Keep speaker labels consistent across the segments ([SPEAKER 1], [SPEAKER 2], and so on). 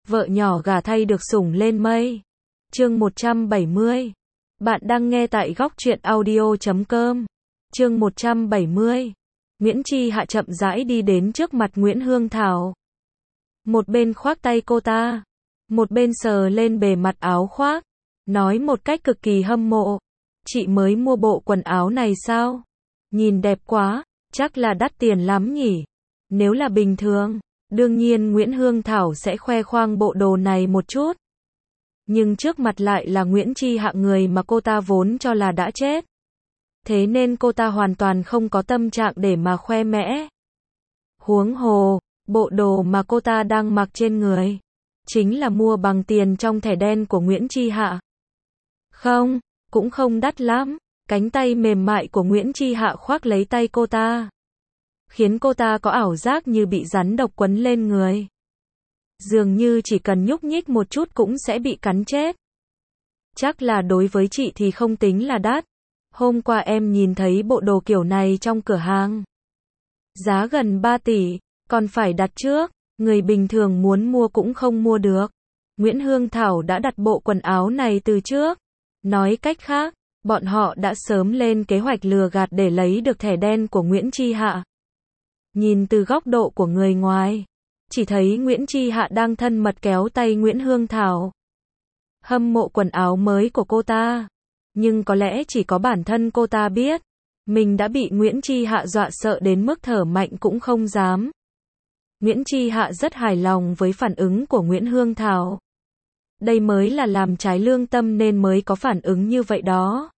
[SPEAKER 1] vợ nhỏ gả thay được sủng lên mây. Chương 170. Bạn đang nghe tại góc truyện audio.com. Chương 170. Nguyễn Chi Hạ chậm rãi đi đến trước mặt Nguyễn Hương Thảo. Một bên khoác tay cô ta, một bên sờ lên bề mặt áo khoác, nói một cách cực kỳ hâm mộ. Chị mới mua bộ quần áo này sao? Nhìn đẹp quá, chắc là đắt tiền lắm nhỉ? Nếu là bình thường, đương nhiên Nguyễn Hương Thảo sẽ khoe khoang bộ đồ này một chút. Nhưng trước mặt lại là Nguyễn Chi Hạ, người mà cô ta vốn cho là đã chết. Thế nên cô ta hoàn toàn không có tâm trạng để mà khoe mẽ. Huống hồ, bộ đồ mà cô ta đang mặc trên người chính là mua bằng tiền trong thẻ đen của Nguyễn Chi Hạ. Không, cũng không đắt lắm. Cánh tay mềm mại của Nguyễn Chi Hạ khoác lấy tay cô ta, khiến cô ta có ảo giác như bị rắn độc quấn lên người. Dường như chỉ cần nhúc nhích một chút cũng sẽ bị cắn chết. Chắc là đối với chị thì không tính là đắt. Hôm qua em nhìn thấy bộ đồ kiểu này trong cửa hàng. Giá gần 3 tỷ, còn phải đặt trước, người bình thường muốn mua cũng không mua được. Nguyễn Hương Thảo đã đặt bộ quần áo này từ trước. Nói cách khác, bọn họ đã sớm lên kế hoạch lừa gạt để lấy được thẻ đen của Nguyễn Chi Hạ. Nhìn từ góc độ của người ngoài, chỉ thấy Nguyễn Chi Hạ đang thân mật kéo tay Nguyễn Hương Thảo. Hâm mộ quần áo mới của cô ta. Nhưng có lẽ chỉ có bản thân cô ta biết, mình đã bị Nguyễn Chi Hạ dọa sợ đến mức thở mạnh cũng không dám. Nguyễn Chi Hạ rất hài lòng với phản ứng của Nguyễn Hương Thảo. Đây mới là làm trái lương tâm nên mới có phản ứng như vậy đó.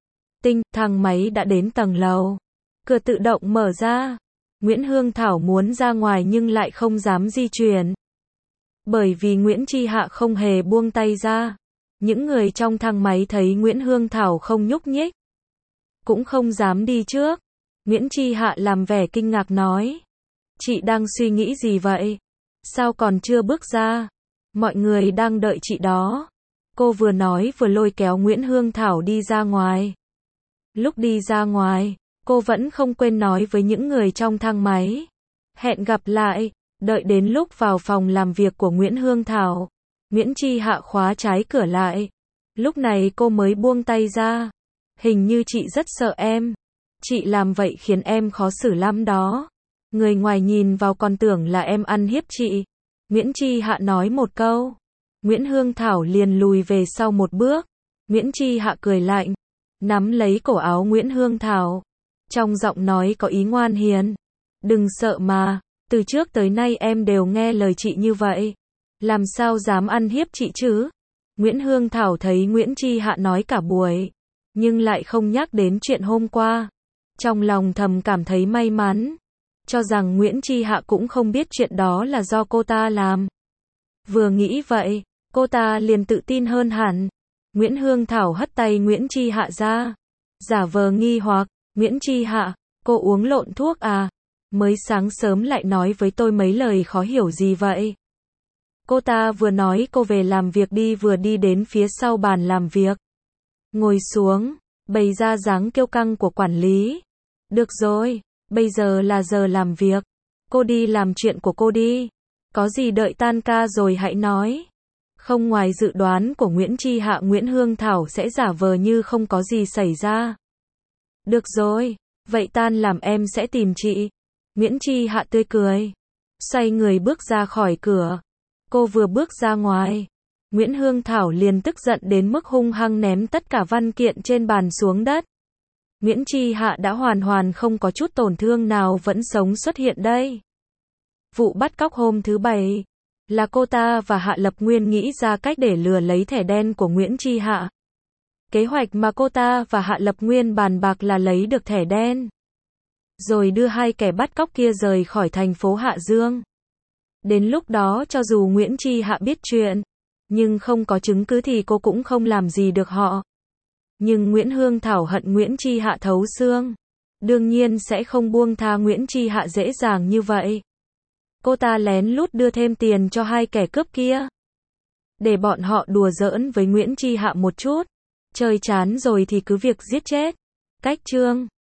[SPEAKER 1] Thang máy đã đến tầng lầu. Cửa tự động mở ra. Nguyễn Hương Thảo muốn ra ngoài nhưng lại không dám di chuyển. Bởi vì Nguyễn Chi Hạ không hề buông tay ra. Những người trong thang máy thấy Nguyễn Hương Thảo không nhúc nhích, cũng không dám đi trước. Nguyễn Chi Hạ làm vẻ kinh ngạc nói: Chị đang suy nghĩ gì vậy? Sao còn chưa bước ra? Mọi người đang đợi chị đó. Cô vừa nói vừa lôi kéo Nguyễn Hương Thảo đi ra ngoài. Lúc đi ra ngoài, cô vẫn không quên nói với những người trong thang máy: hẹn gặp lại. Đợi đến lúc vào phòng làm việc của Nguyễn Hương Thảo, Nguyễn Chi Hạ khóa trái cửa lại. Lúc này cô mới buông tay ra. Hình như chị rất sợ em. Chị làm vậy khiến em khó xử lắm đó. Người ngoài nhìn vào còn tưởng là em ăn hiếp chị. Nguyễn Chi Hạ nói một câu. Nguyễn Hương Thảo liền lùi về sau một bước. Nguyễn Chi Hạ cười lạnh, nắm lấy cổ áo Nguyễn Hương Thảo. Trong giọng nói có ý ngoan hiền. Đừng sợ mà, từ trước tới nay em đều nghe lời chị như vậy. Làm sao dám ăn hiếp chị chứ? Nguyễn Hương Thảo thấy Nguyễn Chi Hạ nói cả buổi, nhưng lại không nhắc đến chuyện hôm qua. Trong lòng thầm cảm thấy may mắn, cho rằng Nguyễn Chi Hạ cũng không biết chuyện đó là do cô ta làm. Vừa nghĩ vậy, cô ta liền tự tin hơn hẳn. Nguyễn Hương Thảo hất tay Nguyễn Chi Hạ ra, giả vờ nghi hoặc: Nguyễn Chi Hạ, cô uống lộn thuốc à? Mới sáng sớm lại nói với tôi mấy lời khó hiểu gì vậy? Cô ta vừa nói cô về làm việc đi vừa đi đến phía sau bàn làm việc. Ngồi xuống, bày ra dáng kiêu căng của quản lý. Được rồi, bây giờ là giờ làm việc. Cô đi làm chuyện của cô đi. Có gì đợi tan ca rồi hãy nói. Không ngoài dự đoán của Nguyễn Chi Hạ, Nguyễn Hương Thảo sẽ giả vờ như không có gì xảy ra. Được rồi, vậy tan làm em sẽ tìm chị. Nguyễn Chi Hạ tươi cười, xoay người bước ra khỏi cửa. Cô vừa bước ra ngoài, Nguyễn Hương Thảo liền tức giận đến mức hung hăng ném tất cả văn kiện trên bàn xuống đất. Nguyễn Chi Hạ đã hoàn không có chút tổn thương nào vẫn sống xuất hiện đây. Vụ bắt cóc hôm thứ Bảy là cô ta và Hạ Lập Nguyên nghĩ ra cách để lừa lấy thẻ đen của Nguyễn Chi Hạ. Kế hoạch mà cô ta và Hạ Lập Nguyên bàn bạc là lấy được thẻ đen, rồi đưa hai kẻ bắt cóc kia rời khỏi thành phố Hạ Dương. Đến lúc đó cho dù Nguyễn Chi Hạ biết chuyện, nhưng không có chứng cứ thì cô cũng không làm gì được họ. Nhưng Nguyễn Hương Thảo hận Nguyễn Chi Hạ thấu xương, đương nhiên sẽ không buông tha Nguyễn Chi Hạ dễ dàng như vậy. Cô ta lén lút đưa thêm tiền cho hai kẻ cướp kia, để bọn họ đùa giỡn với Nguyễn Chi Hạ một chút. Chơi chán rồi thì cứ việc giết chết. Cách chương